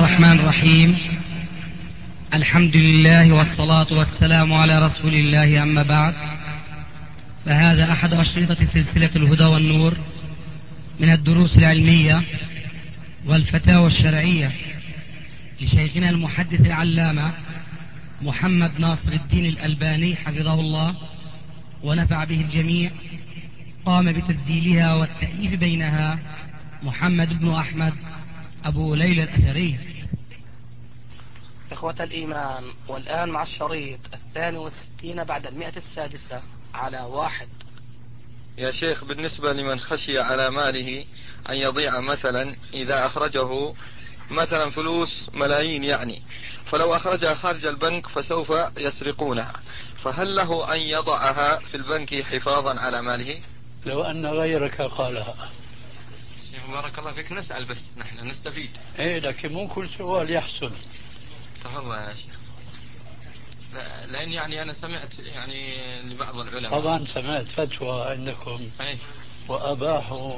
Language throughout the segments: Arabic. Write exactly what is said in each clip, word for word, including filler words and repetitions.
الرحمن الرحيم. الحمد لله والصلاة والسلام على رسول الله، أما بعد، فهذا أحد أشرطة سلسلة الهدى والنور من الدروس العلمية والفتاوى الشرعية لشيخنا المحدث العلامة محمد ناصر الدين الألباني حفظه الله ونفع به الجميع. قام بتسجيلها والتأليف بينها محمد بن أحمد أبو ليلى الأثري. إخوة الإيمان، والآن مع الشريط الثاني والستين بعد المئة السادسة على واحد. يا شيخ، بالنسبة لمن خشي على ماله أن يضيع، مثلا إذا أخرجه مثلا فلوس ملايين يعني، فلو أخرجها خارج البنك فسوف يسرقونها، فهل له أن يضعها في البنك حفاظا على ماله؟ لو أن غيرك قالها. شيخ بارك الله فيك، نسأل بس نحن نستفيد. إيه، لكن مو كل سؤال يحصل. تفضل يا شيخ. لا، لأن يعني أنا سمعت يعني لبعض العلماء. طبعا سمعت فتوى عندكم أي. وأباحوا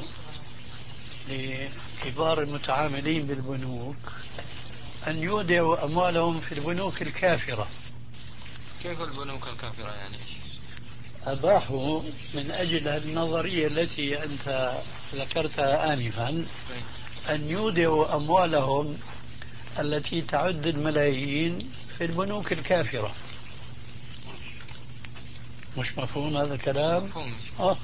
لكبار المتعاملين بالبنوك أن يودعوا أموالهم في البنوك الكافرة. كيف البنوك الكافرة يعني؟ أباحوا من أجل النظرية التي أنت ذكرتها آنفا أن يودعوا أموالهم التي تعد الملايين في البنوك الكافرة. مش مفهوم هذا الكلام؟ مفهوم. آه.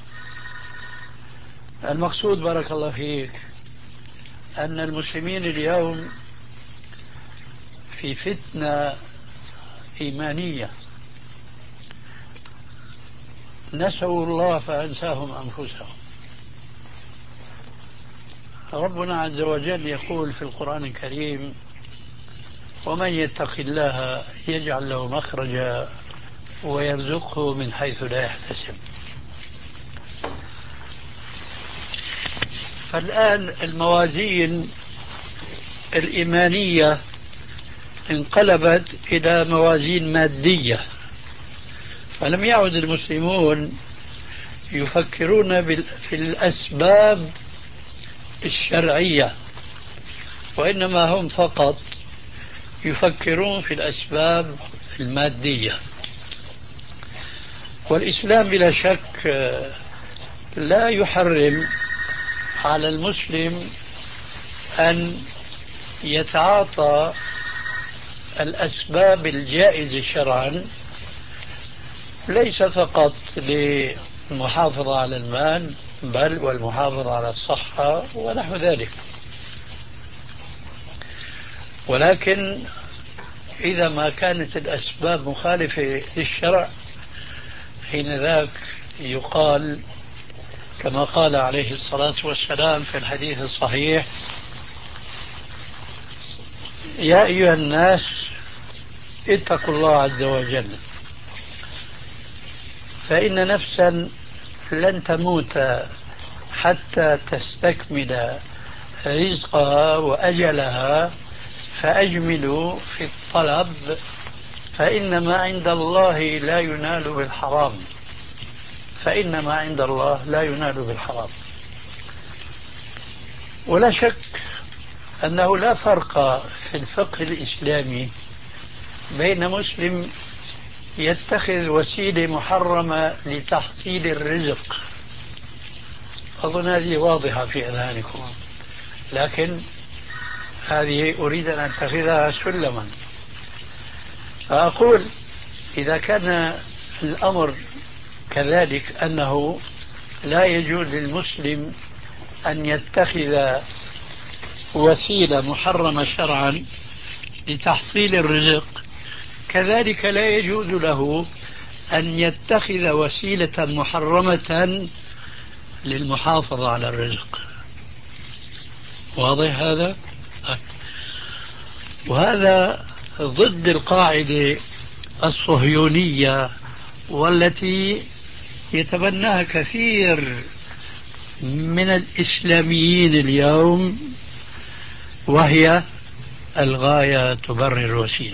المقصود بارك الله فيك أن المسلمين اليوم في فتنة إيمانية، نسوا الله فأنساهم أنفسهم. ربنا عز وجل يقول في القرآن الكريم: ومن يتق الله يجعل له مخرجا ويرزقه من حيث لا يحتسب. فالآن الموازين الإيمانية انقلبت إلى موازين مادية، فلم يعد المسلمون يفكرون في الأسباب الشرعية، وإنما هم فقط يفكرون في الأسباب المادية. والإسلام بلا شك لا يحرم على المسلم أن يتعاطى الأسباب الجائزة شرعا، ليس فقط للمحافظة على المال بل والمحافظة على الصحة ونحو ذلك. ولكن إذا ما كانت الأسباب مخالفة للشرع، حين ذاك يقال كما قال عليه الصلاة والسلام في الحديث الصحيح: يا أيها الناس اتقوا الله عز وجل، فإن نفسا لن تموت حتى تستكمل رزقها وأجلها، فأجملوا في الطلب، فإنما عند الله لا ينال بالحرام فإنما عند الله لا ينال بالحرام. ولا شك أنه لا فرق في الفقه الإسلامي بين مسلم يتخذ وسيلة محرمة لتحصيل الرزق، أظن هذه واضحة في أذهانكم، لكن هذه أريد أن أتخذها سلما. فأقول إذا كان الأمر كذلك أنه لا يجوز للمسلم أن يتخذ وسيلة محرمة شرعا لتحصيل الرزق، كذلك لا يجوز له أن يتخذ وسيلة محرمة للمحافظة على الرزق. واضح هذا؟ وهذا ضد القاعدة الصهيونية والتي يتبناها كثير من الإسلاميين اليوم، وهي الغاية تبرر الوسيلة.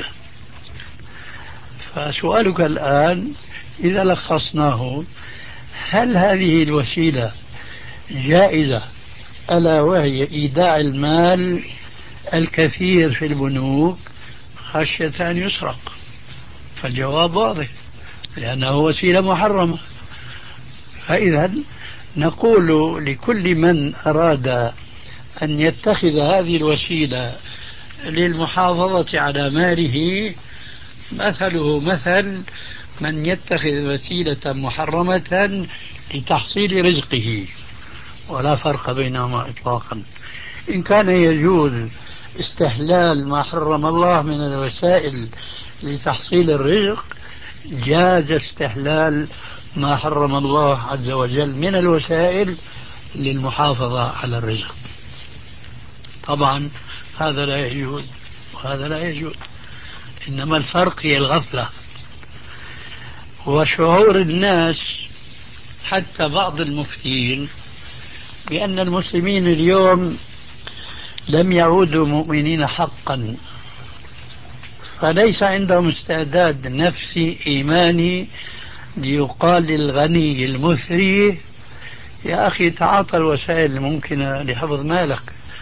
فسؤالك الآن إذا لخصناه: هل هذه الوسيلة جائزة، ألا وهي إيداع المال الكثير في البنوك خشية أن يسرق، فالجواب واضح لأنه وسيلة محرمة. فإذا نقول لكل من أراد أن يتخذ هذه الوسيلة للمحافظة على ماله مثله مثل من يتخذ وسيلة محرمة لتحصيل رزقه، ولا فرق بينهما إطلاقا. إن كان يجوز استحلال ما حرم الله من الوسائل لتحصيل الرزق، جاز استحلال ما حرم الله عز وجل من الوسائل للمحافظة على الرزق. طبعا هذا لا يجوز وهذا لا يجوز، إنما الفرق هي الغفلة وشعور الناس، حتى بعض المفتين، بأن المسلمين اليوم لم يعودوا مؤمنين حقا، فليس عندهم استعداد نفسي إيماني ليقال للغني المثري يا أخي تعاطى الوسائل الممكنة لحفظ مالك.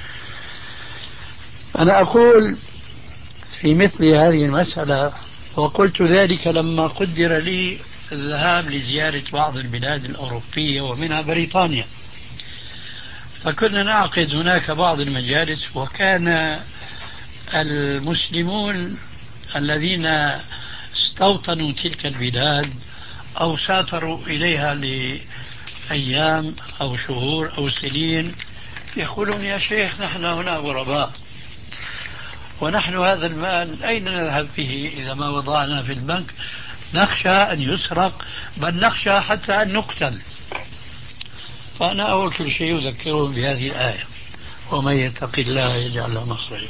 أنا أقول في مثل هذه المسألة، وقلت ذلك لما قدر لي الذهاب لزيارة بعض البلاد الأوروبية ومنها بريطانيا، فكنا نعقد هناك بعض المجالس، وكان المسلمون الذين استوطنوا تلك البلاد أو سافروا إليها لأيام أو شهور أو سنين يقولون يا شيخ نحن هنا غرباء، ونحن هذا المال أين نذهب به إذا ما وضعنا في البنك؟ نخشى أن يسرق، بل نخشى حتى أن نقتل. فأنا أول كل شيء أذكرهم بهذه الآية: ومن يتق الله يجعل له مخرجا.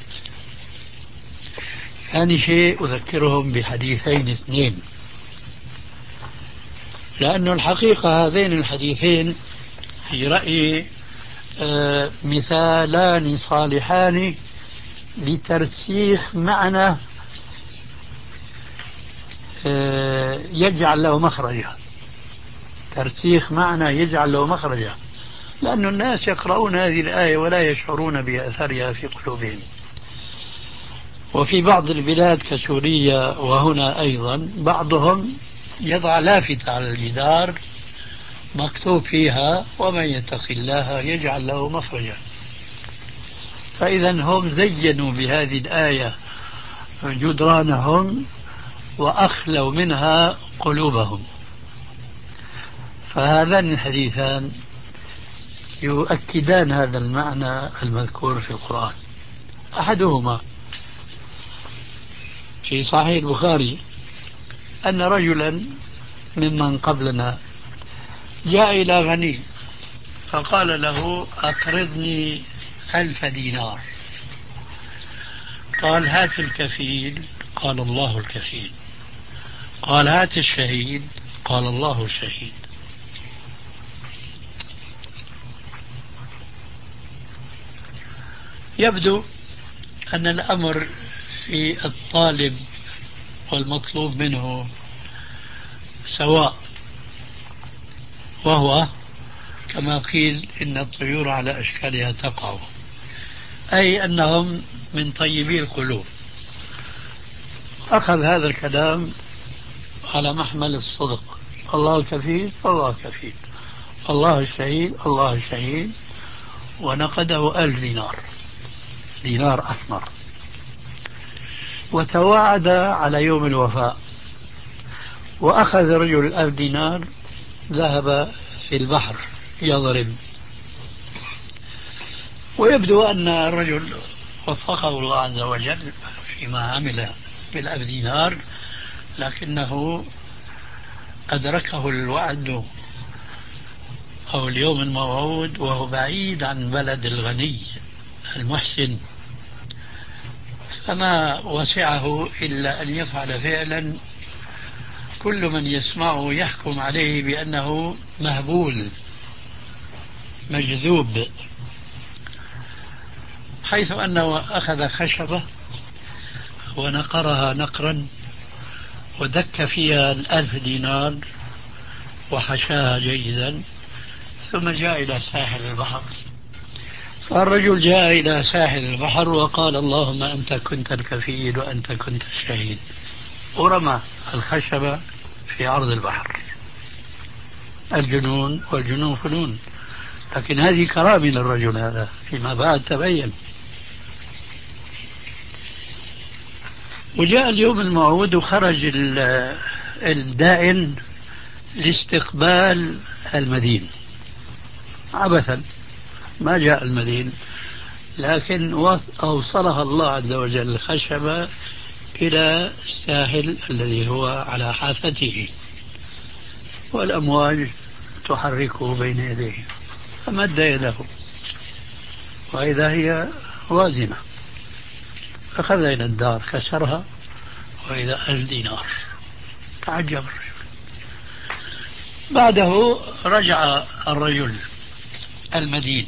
ثاني شيء أذكرهم بحديثين اثنين، لأن الحقيقة هذين الحديثين في رأيي آه مثالان صالحان لترسيخ معنى آه يجعل له مخرجا، ترسيخ معنى يجعل له مخرجا، لأن الناس يقرؤون هذه الآية ولا يشعرون بأثرها في قلوبهم. وفي بعض البلاد كسوريا وهنا أيضا بعضهم يضع لافتة على الجدار مكتوب فيها ومن يتق الله يجعل له مخرجا. فإذا هم زينوا بهذه الآية جدرانهم وأخلوا منها قلوبهم. فهذان الحديثان يؤكدان هذا المعنى المذكور في القرآن. أحدهما في صحيح البخاري أن رجلا ممن قبلنا جاء إلى غني فقال له أقرضني ألف دينار. قال هات الكفيل، قال الله الكفيل. قال هات الشهيد، قال الله الشهيد. يبدو أن الأمر في الطالب والمطلوب منه سواء، وهو كما قيل إن الطيور على أشكالها تقع، أي أنهم من طيبي القلوب. أخذ هذا الكلام على محمل الصدق: الله الكفيل الله الكفيل، الله الشهيد الله الشهيد. ونقده ألف دينار، دينار أحمر، وتواعد على يوم الوفاء. وأخذ الرجل الألف دينار ذهب في البحر يضرب. ويبدو أن الرجل وفقه الله عز وجل فيما عمل بالألف دينار، لكنه أدركه الوعد أو اليوم الموعود وهو بعيد عن بلد الغني المحسن، فما وسعه إلا أن يفعل فعلا كل من يسمعه يحكم عليه بأنه مهبول مجذوب، حيث أنه أخذ خشبة ونقرها نقرا ودك فيها الألف دينار وحشاها جيدا، ثم جاء إلى ساحل البحر الرجل جاء إلى ساحل البحر وقال اللهم أنت كنت الكفيل وأنت كنت الشهيد، ورمى الخشبة في عرض البحر. الجنون والجنون فنون، لكن هذه كرامة للرجل هذا فيما بعد تبين. وجاء اليوم الموعود وخرج الدائن لاستقبال المدين عبثا، ما جاء المدين، لكن أوصلها الله عز وجل الخشبة إلى الساحل الذي هو على حافته، والأمواج تحركه بين يديه، فمد يده وإذا هي وازنة، أخذ إلى الدار كسرها وإذا ألف دينار. تعجب الرجل. بعده رجع الرجل المدين،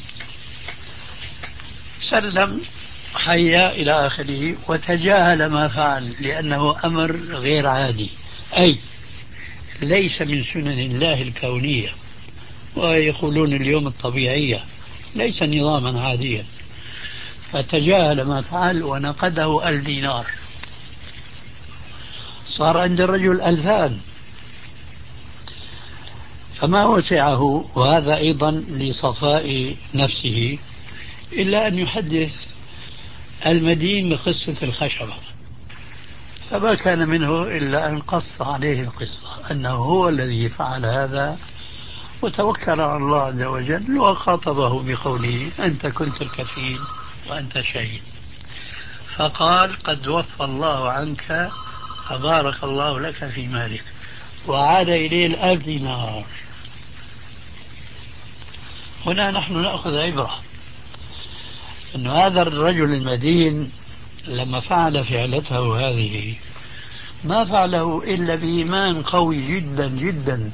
سلم حيا إلى آخره وتجاهل ما فعل، لأنه أمر غير عادي، أي ليس من سنن الله الكونية، ويقولون اليوم الطبيعية، ليس نظاما عاديا. فتجاهل ما فعل ونقده ألف دينار، صار عند الرجل ألفان، فما وسعه، وهذا أيضا لصفاء نفسه، إلا أن يحدث المدين بقصة الخشبة، فما كان منه إلا أن قص عليه القصة أنه هو الذي فعل هذا، وتوكل على الله عز وجل وخاطبه بقوله أنت كنت الكفيل وأنت شهيد. فقال قد وفى الله عنك فبارك الله لك في مالك، وعاد إليه الألف دينار. هنا نحن نأخذ عبرة أن هذا الرجل المدين لما فعل فعلته هذه ما فعله إلا بإيمان قوي جدا جدا،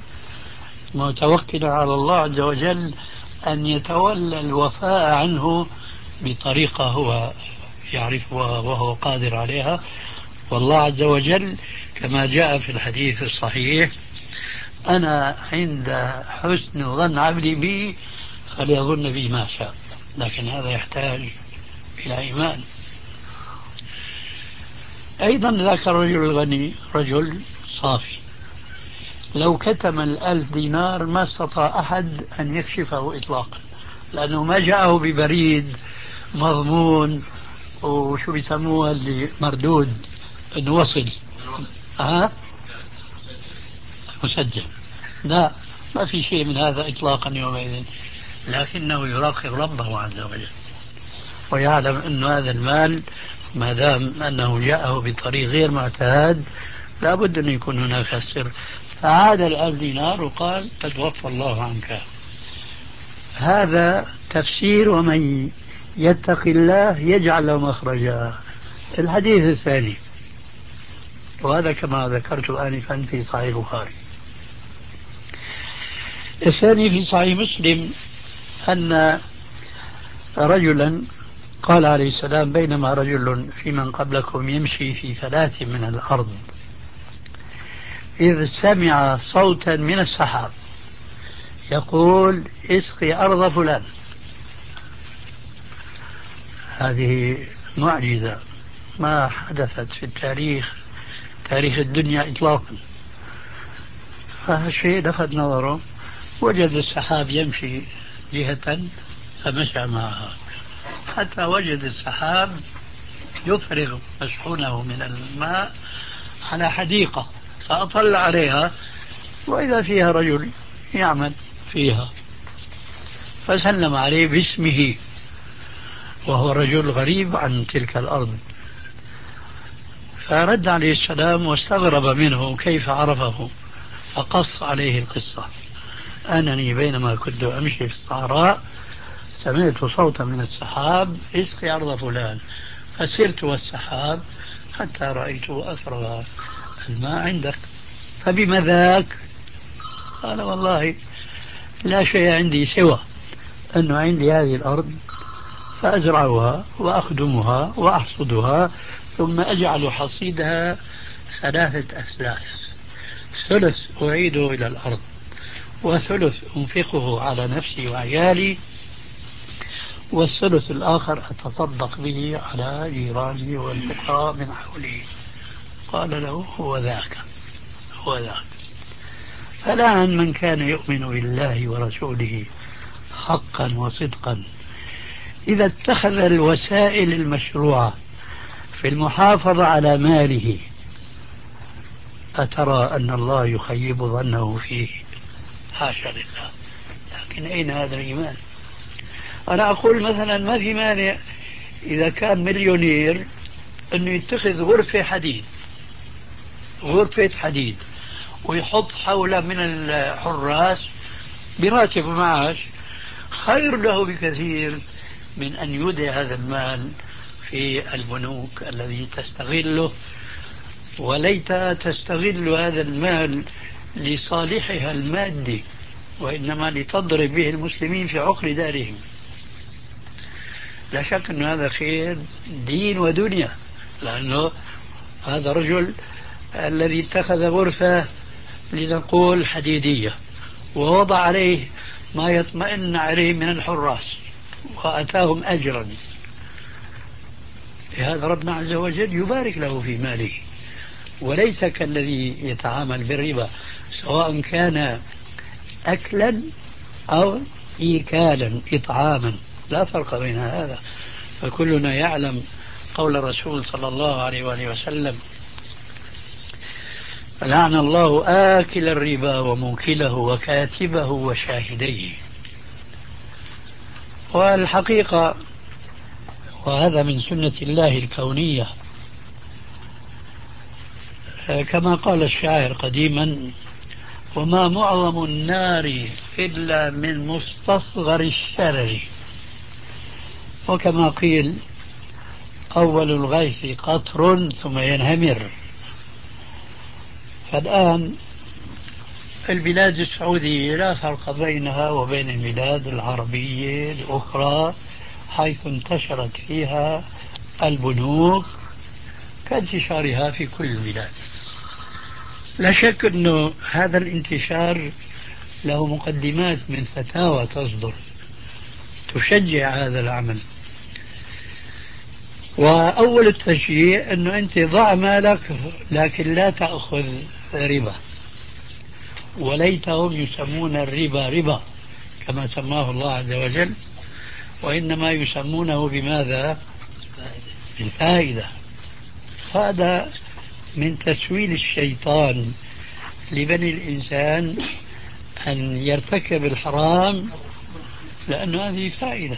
متوكل على الله عز وجل أن يتولى الوفاء عنه بطريقة هو يعرفها وهو قادر عليها. والله عز وجل كما جاء في الحديث الصحيح أنا عند حسن ظن عبدي بي فليظن بي ما شاء، لكن هذا يحتاج إلى إيمان. أيضا ذاك الرجل الغني رجل صافي، لو كتم الألف دينار ما استطاع أحد أن يكشفه إطلاقا، لأنه ما جاءه ببريد مضمون وشو بيسموها اللي مردود أنه وصل ها مسجل، لا ما في شيء من هذا إطلاقا يومئذ، لكنه يراقب ربه عز وجل ويعلم أن هذا المال ما دام أنه جاءه بطريق غير معتاد لابد أن يكون هناك السر. فعاد الألف دينار وقال قد وفى الله عنك. هذا تفسير ومن يتق الله يجعل له مخرجا. الحديث الثاني، وهذا كما ذكرت آنفا في صحيح البخاري. الثاني في صحيح مسلم أن رجلا قال عليه السلام بينما رجل في من قبلكم يمشي في ثلاث من الأرض إذ سمع صوتا من السحاب يقول اسقي أرض فلان. هذه معجزة ما حدثت في التاريخ تاريخ الدنيا إطلاقا. فالشيء لفت نظره، وجد السحاب يمشي جهة فمشى معها حتى وجد السحاب يفرغ مشحونه من الماء على حديقة، فأطل عليها وإذا فيها رجل يعمل فيها، فسلم عليه باسمه وهو رجل غريب عن تلك الأرض، فرد عليه السلام واستغرب منه كيف عرفه، فقص عليه القصة أنني بينما كنت أمشي في الصحراء سمعت صوتا من السحاب اسقي أرض فلان، فسرت والسحاب حتى رأيت أثر الماء عندك، فبما ذاك؟ قال والله لا شيء عندي سوى أنه عندي هذه الأرض فأزرعها وأخدمها وأحصدها ثم أجعل حصيدها ثلاثة أثلاث، ثلث أعيده إلى الأرض وثلث أنفقه على نفسي وعيالي والثلث الآخر أتصدق به على جيراني والفقراء من حوله. قال له هو ذاك هو ذاك. فالآن من كان يؤمن بالله ورسوله حقا وصدقا إذا اتخذ الوسائل المشروعة في المحافظة على ماله، أترى أن الله يخيب ظنه فيه؟ حاشا لله. لكن أين هذا الإيمان؟ أنا أقول مثلا ما في مانع إذا كان مليونير أنه يتخذ غرفة حديد غرفة حديد ويحط حوله من الحراس براتب معاش، خير له بكثير من أن يودع هذا المال في البنوك الذي تستغله، وليت تستغل هذا المال لصالحها المادي، وإنما لتضرب به المسلمين في عقر دارهم. لا شك أن هذا خير دين ودنيا، لأنه هذا رجل الذي اتخذ غرفة لنقول حديدية ووضع عليه ما يطمئن عليه من الحراس وأتاهم أجرا، هذا ربنا عز وجل يبارك له في ماله، وليس كالذي يتعامل بالربا سواء كان أكلا أو إيكالا إطعاما، لا فرق بين هذا. فكلنا يعلم قول الرسول صلى الله عليه وآله وسلم: لعن الله آكل الربا وموكله وكاتبه وشاهديه. والحقيقة وهذا من سنة الله الكونية، كما قال الشاعر قديما: وما معظم النار إلا من مستصغر الشرر. وكما قيل: أول الغيث قطر ثم ينهمر. فالآن البلاد السعودية لا فرق بينها وبين البلاد العربية الأخرى حيث انتشرت فيها البنوك كانتشارها في كل البلاد. لا شك أنه هذا الانتشار له مقدمات من فتاوى تصدر تشجع هذا العمل. وأول التشجيع أنه أنت ضع مالك لكن لا تأخذ ربا، وليتهم يسمون الربا ربا كما سماه الله عز وجل، وإنما يسمونه بماذا؟ الفائدة. هذا من تسويل الشيطان لبني الإنسان أن يرتكب الحرام لأن هذه فائدة.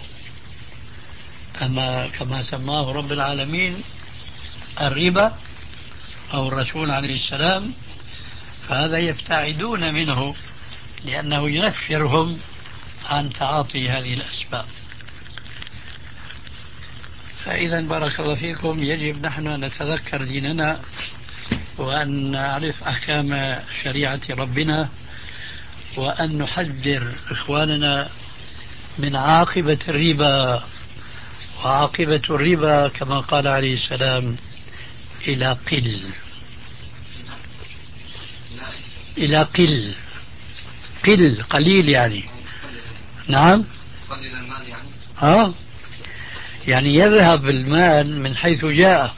أما كما سماه رب العالمين الربا أو الرسول عليه السلام، فهذا يبتعدون منه لأنه ينفرهم عن تعاطي هذه الأسباب. فإذا بارك الله فيكم، يجب نحن أن نتذكر ديننا وأن نعرف أحكام شريعة ربنا، وأن نحذر إخواننا من عاقبة الربا. وعاقبة الربا كما قال عليه السلام إلى قل إلى قل قل قليل يعني. نعم آه يعني يذهب المال من حيث جاء،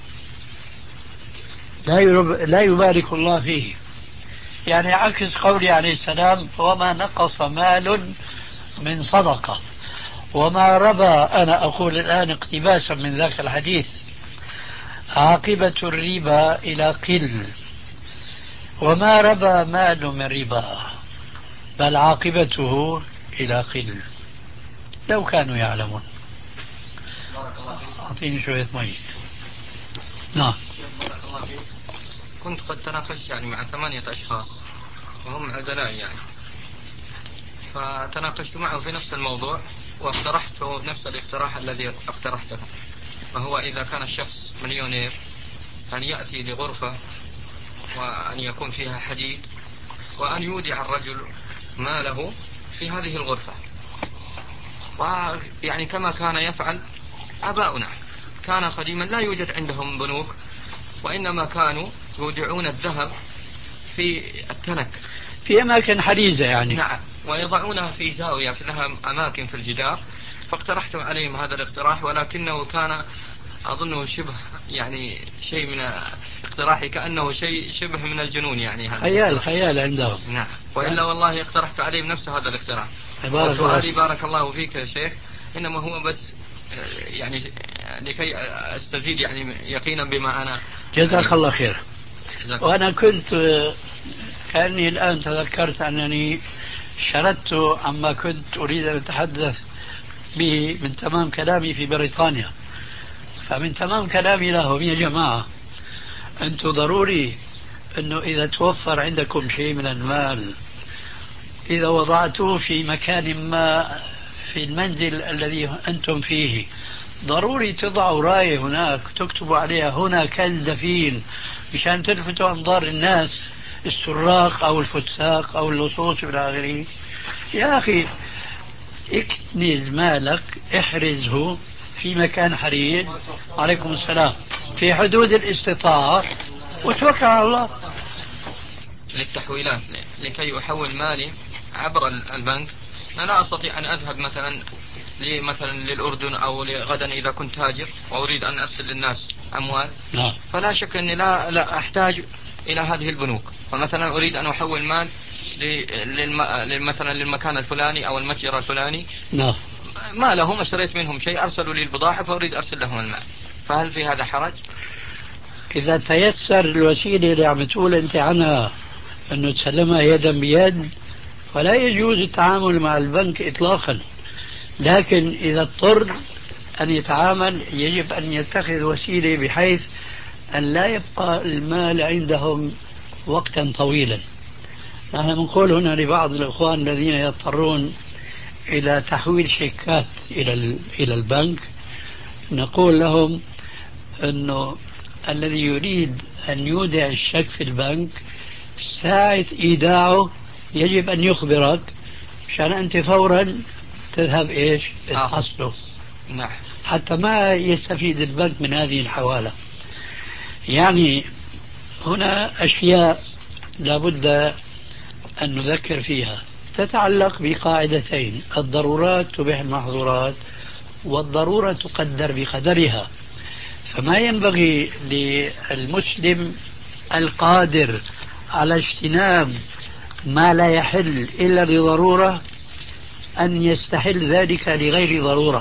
لا لا يبارك الله فيه. يعني عكس قولي عليه السلام: وما نقص مال من صدقة. وما ربى، أنا أقول الآن اقتباسا من ذاك الحديث: عاقبة الربا إلى قل، وما ربى مال من ربا، بل عاقبته إلى قل. لو كانوا يعلمون. أعطيني شوية مي. نعم. كنت قد تناقشت يعني مع ثمانية أشخاص وهم عزلاء يعني، فتناقشت معه في نفس الموضوع واقترحت نفس الاقتراح الذي اقترحته، وهو إذا كان الشخص مليونير أن يأتي لغرفة وأن يكون فيها حديد، وأن يودع الرجل ماله في هذه الغرفة، ويعني كما كان يفعل آباؤنا. كان قديما لا يوجد عندهم بنوك، وإنما كانوا يودعون الذهب في التنك في أماكن حريزة يعني. نعم، ويضعونها في زاوية لها أماكن في الجدار، فاقترحت عليهم هذا الاقتراح، ولكنه كان أظنه شبه يعني شيء من اقتراحي كأنه شيء شبه من الجنون يعني هذا خيال خيال عندهم. نعم، وإلا والله اقترحت عليهم نفس هذا الاقتراح. بارك وسؤالي الله. بارك الله فيك يا شيخ إنما هو بس يعني لكي أستزيد يعني يقينا بما أنا. جزاك الله خير. وأنا الله. كنت كأني الآن تذكرت أنني شردت عما كنت أريد أن أتحدث به من تمام كلامي في بريطانيا. فمن تمام كلامي لهم يا جماعة أنتم ضروري أنه إذا توفر عندكم شيء من المال إذا وضعتوه في مكان ما في المنزل الذي أنتم فيه ضروري تضعوا راية هناك تكتبوا عليها هنا كنز دفين مشان تلفتوا أنظار الناس السراق أو الفساق أو اللصوص إلى آخره. يا أخي اكنز مالك احرزه في مكان حرير عليكم السلام في حدود الاستطاعة وتوكل على الله. للتحويلات لكي أحول مالي عبر البنك أنا لا أستطيع أن أذهب مثلا مثلا للأردن أو لغدا إذا كنت تاجر وأريد أن أرسل للناس أموال. لا. فلا شك أني لا, لا أحتاج إلى هذه البنوك. فمثلا أريد أن أحول مال مثلا للمكان الفلاني أو المتجر الفلاني. لا. ما لهم اشتريت منهم شيء أرسلوا لي البضاعة فأريد أرسل لهم المال. فهل في هذا حرج؟ إذا تيسر الوسيلة اللي عم تقول أنت عنها أنه تسلمها يدا بيد فلا يجوز التعامل مع البنك إطلاقا. لكن إذا اضطر أن يتعامل يجب أن يتخذ وسيلة بحيث أن لا يبقى المال عندهم وقتا طويلا. نحن نقول هنا لبعض الأخوان الذين يضطرون إلى تحويل شيكات إلى إلى البنك نقول لهم أنه الذي يريد أن يودع الشيك في البنك ساعة إيداعه يجب أن يخبرك مشان أنت فورا تذهب إيش تحصله. نعم. حتى ما يستفيد البنك من هذه الحوالة. يعني هنا أشياء لابد أن نذكر فيها تتعلق بقاعدتين: الضرورات تبيح المحظورات والضرورة تقدر بقدرها. فما ينبغي للمسلم القادر على اجتناب ما لا يحل إلا لضرورة أن يستحل ذلك لغير ضرورة.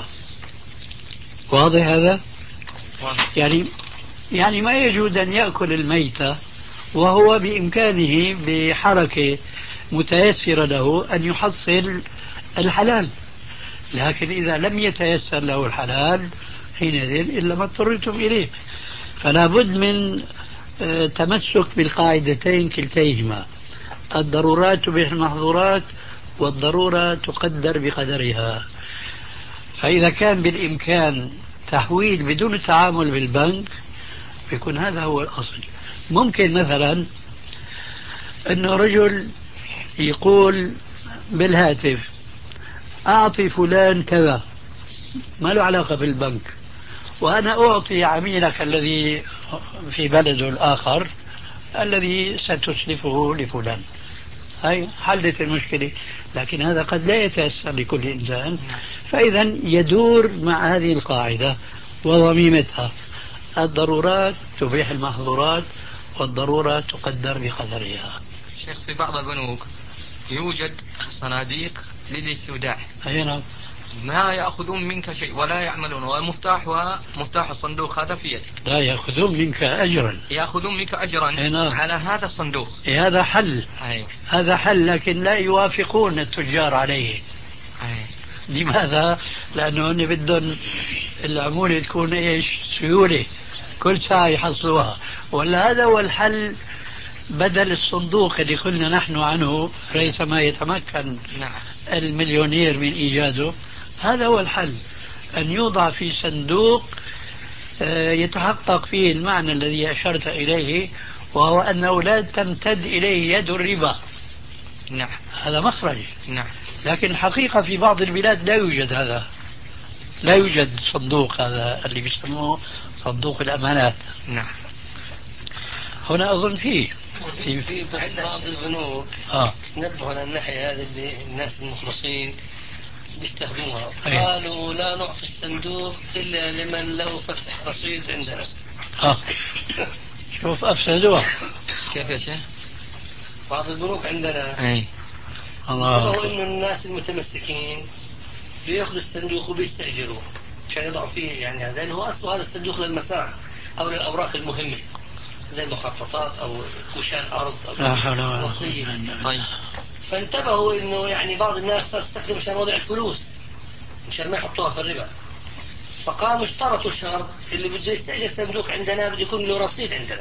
واضح هذا؟ يعني يعني ما يجوز أن يأكل الميتة وهو بإمكانه بحركة متيسرة له أن يحصل الحلال. لكن إذا لم يتيسر له الحلال حينئذ إلا ما اضطررتم إليه. فلا بد من تمسك بالقاعدتين كلتيهما: الضرورات تبيح المحظورات والضرورة تقدر بقدرها. فإذا كان بالإمكان تحويل بدون التعامل بالبنك يكون هذا هو الأصل. ممكن مثلا أنه رجل يقول بالهاتف أعطي فلان كذا ما له علاقة بالبنك وأنا أعطي عميلك الذي في بلده الآخر الذي ستسلفه لفلان. هاي حلت المشكلة. لكن هذا قد لا يتيسر لكل إنسان. فإذا يدور مع هذه القاعدة وضميمتها: الضرورات تبيح المحظورات والضرورة تقدر بقدرها. شيخ في بعض البنوك يوجد صناديق للاستوداع. أي نعم. ما يأخذون منك شيء ولا يعملون ومفتاحها مفتاح الصندوق هذا في يدك. لا يأخذون منك أجرا. يأخذون منك أجرا نعم. على هذا الصندوق. هذا حل. أي. هذا حل لكن لا يوافقون التجار عليه. أي. لماذا؟ لأنه هن بدهم العمولة تكون إيش سيولة كل ساعة يحصلوها. ولا هذا هو الحل بدل الصندوق اللي قلنا نحن عنه ريثما يتمكن نعم. المليونير من إيجاده. هذا هو الحل: أن يوضع في صندوق يتحقق فيه المعنى الذي أشرت إليه وهو أنه لا تمتد إليه يد الربا. نعم. هذا مخرج. نعم. لكن الحقيقة في بعض البلاد لا يوجد هذا. لا يوجد صندوق هذا اللي بيسموه صندوق الأمانات. نعم. هنا أظن فيه في في بعض البنوك آه. نبه على الناحية هذه اللي الناس المخلصين بيستخدموها، قالوا لا نعطي الصندوق إلا لمن له فتح رصيد عندنا. آه. شوف أفسدوها. كيف يا شيخ؟ بعض البنوك عندنا أي انتبهوا إنه الناس المتمسكين بياخذوا الصندوق وبيستأجروه عشان يضعوا فيه، يعني لأنه هو أصله هذا الصندوق للمساء أو للأوراق المهمة زي المخططات أو كوشان أرض أو وصية. طيب. فانتبهوا إنه يعني بعض الناس صار تستخدم عشان وضع الفلوس مشان ما يحطوها في الربا، فقاموا اشترطوا شرط اللي بده يستأجر صندوق عندنا بده يكون له رصيد عندنا.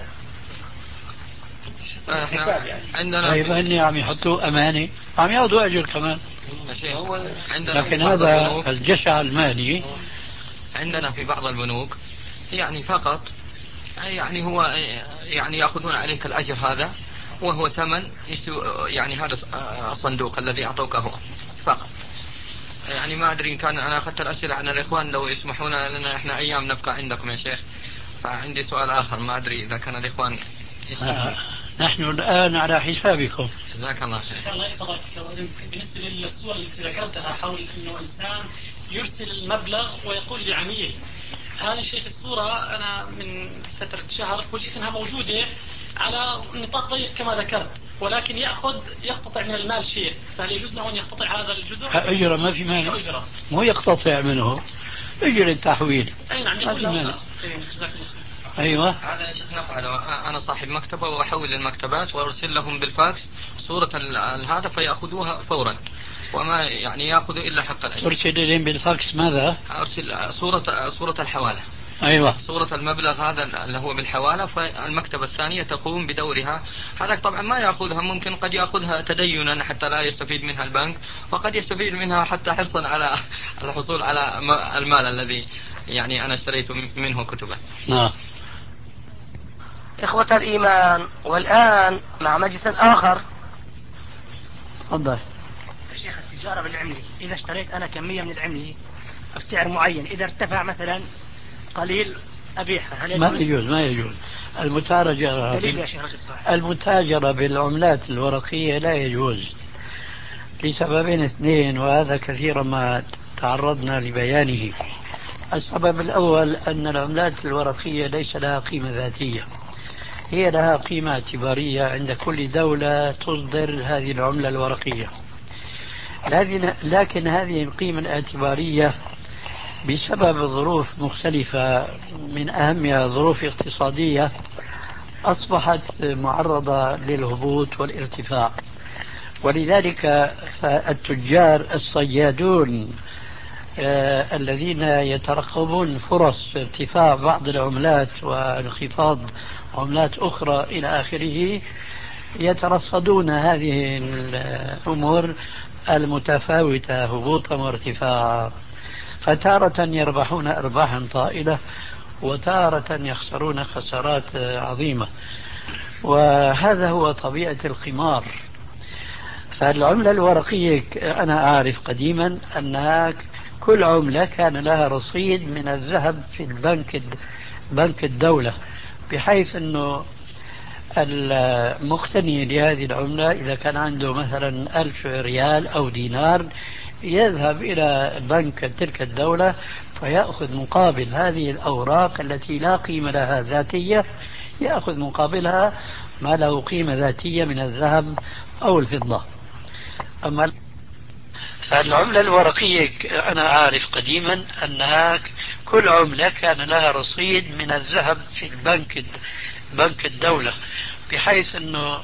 احنا يعني. عندنا طيب اني عم يحطوا امانه عم ياخذوا اجر كمان. عندنا لكن هذا الجشع المالي عندنا في بعض البنوك يعني فقط يعني هو يعني ياخذون عليك الاجر هذا وهو ثمن يعني هذا الصندوق الذي اعطوكه فقط. يعني ما ادري ان كان انا اخذت الاسئله عن الاخوان لو يسمحون لنا احنا ايام نبقى عندكم يا شيخ. فعندي سؤال اخر ما ادري اذا كان الاخوان يسمحون. آه. نحن الان على حسابكم. جزاك الله خير. الله يحفظك. بالنسبه للصور التي ذكرتها حول انه انسان يرسل المبلغ ويقول لعميل، هذه شيخ الصوره انا من فتره شهر فوجئت انها موجوده على نطاق ضيق كما ذكرت، ولكن ياخذ يقتطع من المال شيء، فهل يجوز له ان يقتطع هذا الجزء؟ اجره ما في مانع، مو يقتطع منه، اجر التحويل. اي نعم يقول له. جزاك الله. ايوه هذا يا شيخ نفعله. انا صاحب مكتبه واحول للمكتبات وارسل لهم بالفاكس صوره هذا فياخذوها فورا وما يعني ياخذوا الا حق الاجر. ترسل لهم بالفاكس ماذا؟ ارسل صوره صوره الحواله. ايوه صورة المبلغ هذا اللي هو بالحوالة، فالمكتبة الثانية تقوم بدورها. هذا طبعا ما يأخذها، ممكن قد يأخذها تدينا حتى لا يستفيد منها البنك، وقد يستفيد منها حتى حرصا على الحصول على المال الذي يعني أنا اشتريت منه كتبا. نعم. إخوة الإيمان، والآن مع مجلس آخر. تفضل. شيخ التجارة بالعملة، إذا اشتريت أنا كمية من العملة بسعر معين، إذا ارتفع مثلا قليل أبيعها، هل ما يجوز؟ ما يجوز المتاجرة. دليل يا شيخ المتاجرة بالعملات الورقية لا يجوز لسببين اثنين، وهذا كثيرا ما تعرضنا لبيانه. السبب الأول أن العملات الورقية ليس لها قيمة ذاتية، هي لها قيمة اعتبارية عند كل دولة تصدر هذه العملة الورقية، لكن هذه القيمة الاعتبارية بسبب ظروف مختلفة من أهمها ظروف اقتصادية أصبحت معرضة للهبوط والارتفاع، ولذلك فالتجار الصيادون آه الذين يترقبون فرص ارتفاع بعض العملات وانخفاض عملات أخرى إلى آخره يترصدون هذه الأمور المتفاوتة هبوطا وارتفاعا، فتارة يربحون أرباحا طائلة وتارة يخسرون خسارات عظيمة، وهذا هو طبيعة القمار. فالعملة الورقية أنا أعرف قديما أنها كل عملة كان لها رصيد من الذهب في البنك بنك الدولة، بحيث أنه المقتني لهذه العملة إذا كان عنده مثلا ألف ريال أو دينار يذهب إلى بنك تلك الدولة فيأخذ مقابل هذه الأوراق التي لا قيمة لها ذاتية، يأخذ مقابلها ما له قيمة ذاتية من الذهب أو الفضة. أما فالعملة الورقية أنا أعرف قديما أنها كل عملة كان لها رصيد من الذهب في البنك بنك الدولة، بحيث أنه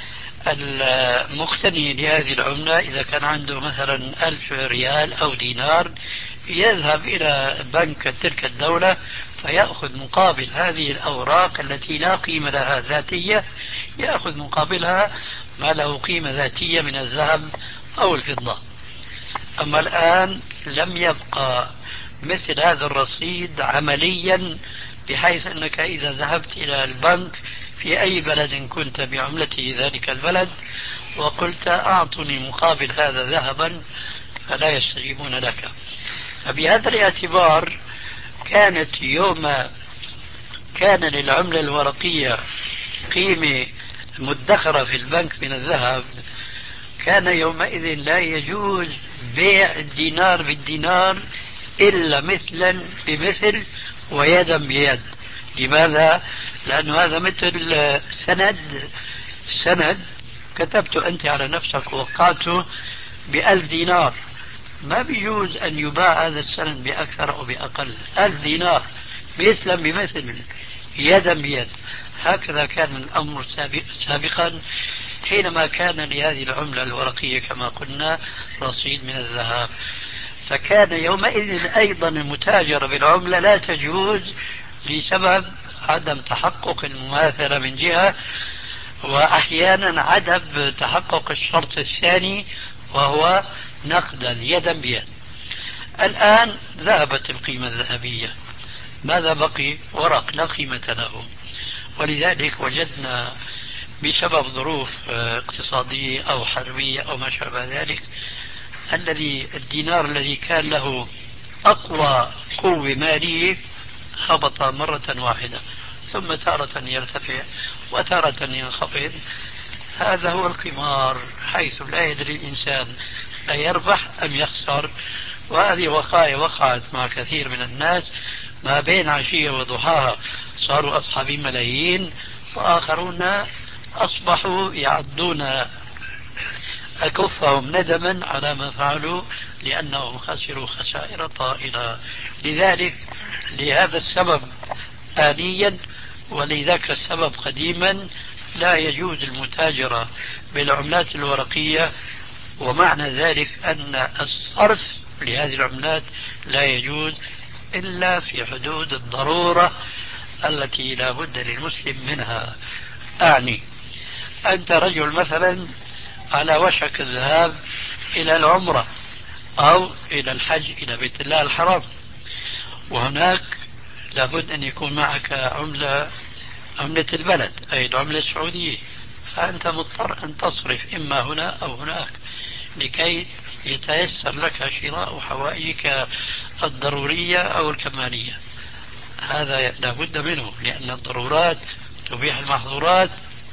المقتني لهذه العملة إذا كان عنده مثلا ألف ريال أو دينار يذهب إلى بنك تلك الدولة فيأخذ مقابل هذه الأوراق التي لا قيمة لها ذاتية، يأخذ مقابلها ما له قيمة ذاتية من الذهب أو الفضة. أما الآن لم يبقى مثل هذا الرصيد عمليا، بحيث أنك إذا ذهبت إلى البنك في أي بلد كنت بعملته ذلك البلد وقلت أعطني مقابل هذا ذهبا فلا يستجيبون لك. فبهذا الاعتبار كانت يوم كان للعملة الورقية قيمة مدخرة في البنك من الذهب كان يومئذ لا يجوز بيع الدينار بالدينار إلا مثلا بمثل ويدا بيد. لماذا؟ لأن هذا مثل سند سند كتبت أنت على نفسك ووقعته بألف دينار، ما بيجوز أن يباع هذا السند بأكثر أو بأقل. ألف دينار مثلا بمثل يدا بيد. هكذا كان الأمر سابقا حينما كان لهذه العملة الورقية كما قلنا رصيد من الذهب، فكان يومئذ أيضا المتاجرة بالعملة لا تجوز بسبب عدم تحقق المماثلة من جهة، وأحيانا عدم تحقق الشرط الثاني وهو نقدا يدا بيد. الآن ذهبت القيمة الذهبية، ماذا بقي؟ ورق لا قيمة له. ولذلك وجدنا بسبب ظروف اقتصادية أو حربية أو ما شابه ذلك الذي الدينار الذي كان له أقوى قوة مالية هبط مرة واحدة، ثم تارة يرتفع وتارة ينخفض. هذا هو القمار، حيث لا يدري الإنسان أيربح أم يخسر. وهذه وقائع وقعت مع كثير من الناس ما بين عشية وضحاها، صاروا أصحاب ملايين وآخرون أصبحوا يعدون أكفهم ندما على ما فعلوا لأنهم خسروا خسائر طائلة. لذلك لهذا السبب آنيا ولذاك السبب قديما لا يجوز المتاجرة بالعملات الورقية، ومعنى ذلك أن الصرف لهذه العملات لا يجوز إلا في حدود الضرورة التي لا بد للمسلم منها. أعني أنت رجل مثلا على وشك الذهاب إلى العمرة أو إلى الحج إلى بيت الله الحرام، وهناك لابد أن يكون معك عملة عملة البلد أي العملة السعودية، فأنت مضطر أن تصرف إما هنا أو هناك لكي يتيسر لك شراء حوائجك الضرورية أو الكمالية. هذا لابد منه لأن الضرورات تبيح المحظورات،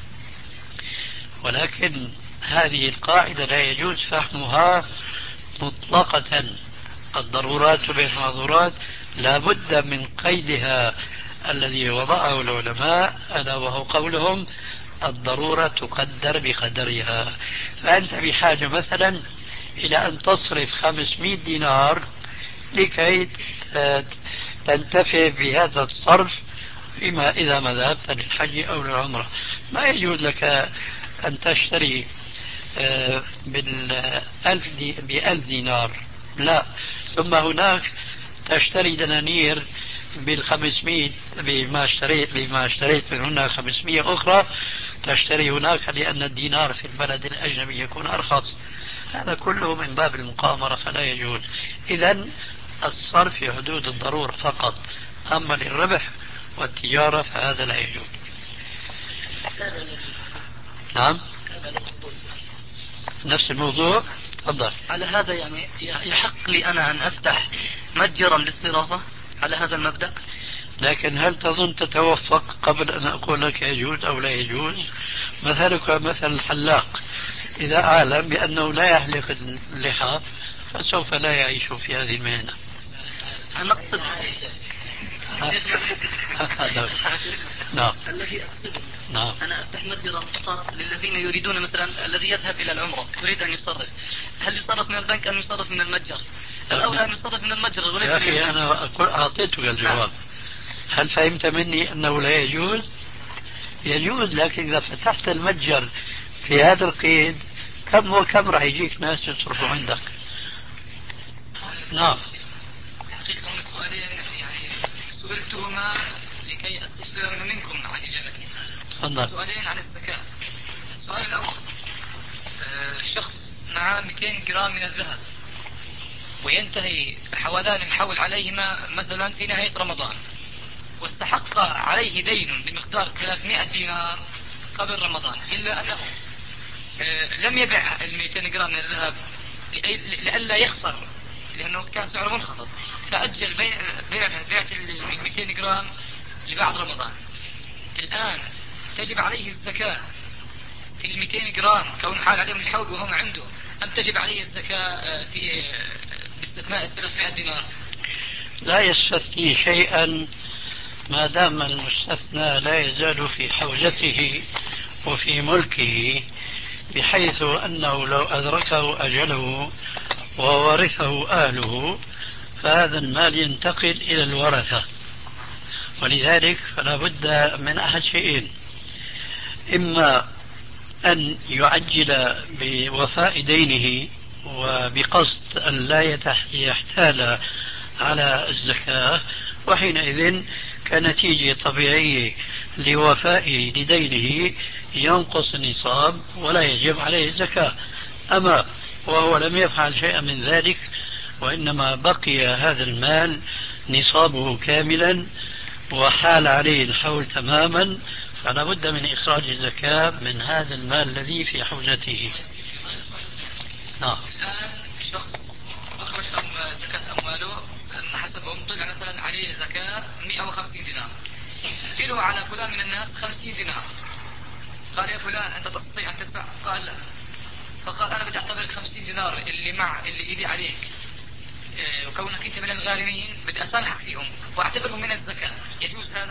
ولكن هذه القاعدة لا يجوز فهمها مطلقة. الضرورات تبيح المحظورات لابد من قيدها الذي وضعه العلماء، ألا وهو قولهم الضرورة تقدر بقدرها. فأنت بحاجة مثلا إلى أن تصرف خمسمائة دينار لكي تنتفع بهذا الصرف فيما إذا ما ذهبت للحج أو للعمرة. ما يجوز لك أن تشتري بالألف دي بألف دينار، لا، ثم هناك تشتري دنانير بالخمسمائة بما اشتريت بما اشتريت من هنا خمسمائة أخرى تشتري هناك، لأن الدينار في البلد الأجنبي يكون أرخص. هذا كله من باب المقامرة فلا يجوز. إذن الصرف في حدود الضرورة فقط، أما للربح والتجارة فهذا لا يجوز. نعم نفس الموضوع. تفضل. على هذا يعني يحق لي أنا أن أفتح متجرا للصرافة على هذا المبدأ؟ لكن هل تظن تتوفق قبل أن أقول لك يجوز أو لا يجوز؟ مثلك مثل الحلاق، إذا أعلم بأنه لا يحلق اللحى فسوف لا يعيش في هذه المهنة. أنا أقصد نعم الذي أقصده نعم. أنا أفتح متجرا فقط للذين يريدون، مثلا الذي يذهب إلى العمرة يريد أن يصرف، هل يصرف من البنك أم يصرف من المتجر؟ الأولى أن يصرف من المتجر وليس يا أخي أنا أعطيتك الجواب. هل فهمت مني أنه لا يجوز؟ يجوز، لكن إذا فتحت المتجر في هذا القيد كم وكم راح يجيك ناس يصرفوا عندك. نعم. حقيقة من السؤالين يعني سئلتهما لكي أستفسر منكم عن إجابتي. تفضل. سؤالين عن الزكاة. السؤال الأول، شخص معه مئتين جرام من الذهب وينتهي حولان الحول عليهما مثلا في نهاية رمضان، واستحق عليه دين بمقدار ثلاثمائة دينار قبل رمضان، إلا أنه لم يبع المئتين جرام من الذهب لئلا يخسر لأنه كان سعره منخفض، فأجل بيع بيعة المئتين جرام لبعد رمضان. الآن تجب عليه الزكاة في المئتين جرام كون حال عليهم الحول وهم عنده، أم تجب عليه الزكاة في باستثناء ثلاثمائة دينار؟ لا يستثني شيئا ما دام المستثنى لا يزال في حوزته وفي ملكه، بحيث أنه لو أدركه أجله وورثه أهله فهذا المال ينتقل إلى الورثة. ولذلك فلا بد من أحد شيئين: إما أن يعجل بوفاء دينه وبقصد أن لا يحتال على الزكاة، وحينئذ كنتيجة طبيعية لوفائه لدينه ينقص النصاب ولا يجب عليه الزكاة. أما وهو لم يفعل شيئا من ذلك وإنما بقي هذا المال نصابه كاملا وحال عليه الحول تماما، فلا بد من إخراج الزكاة من هذا المال الذي في حوزته. نعم. الآن شخص أخرج زكاة أمواله حسبهم طلع مثلا عليه زكاة مئة وخمسين دينار، له على فلان من الناس خمسين دينار، قال يا فلان أنت تستطيع أن تدفع؟ قال لا. فقال أنا بدي أعتبر الخمسين دينار اللي مع اللي إيدي عليك إيه، وكونك أنت من الغارمين بدي أسامحك فيهم وأعتبرهم من الزكاة، يجوز هذا؟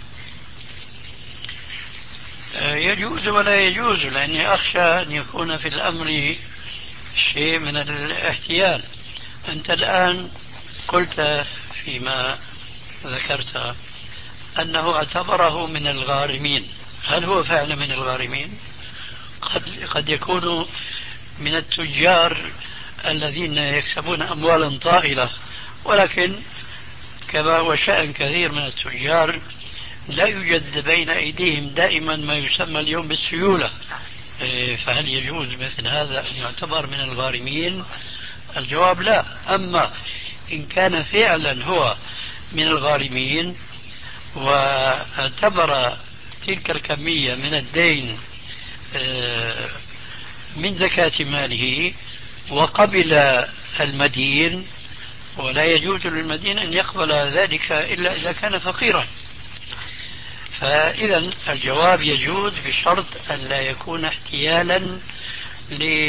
يجوز ولا يجوز، لأني أخشى أن يكون في الأمر شيء من الاحتيال. أنت الآن قلت فيما ذكرت أنه اعتبره من الغارمين، هل هو فعلا من الغارمين؟ قد, قد يكون من التجار الذين يكسبون أموالا طائلة، ولكن كما هو شأن كثير من التجار لا يوجد بين أيديهم دائما ما يسمى اليوم بالسيولة. فهل يجوز مثل هذا أن يعتبر من الغارمين؟ الجواب لا. أما إن كان فعلا هو من الغارمين واعتبر تلك الكمية من الدين من زكاة ماله وقبل المدين، ولا يجوز للمدين أن يقبل ذلك إلا إذا كان فقيرا، فإذا الجواب يجوز بشرط أن لا يكون احتيالا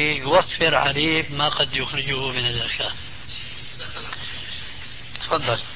ليوفر عليه ما قد يخرجه من الزكاة. تفضل.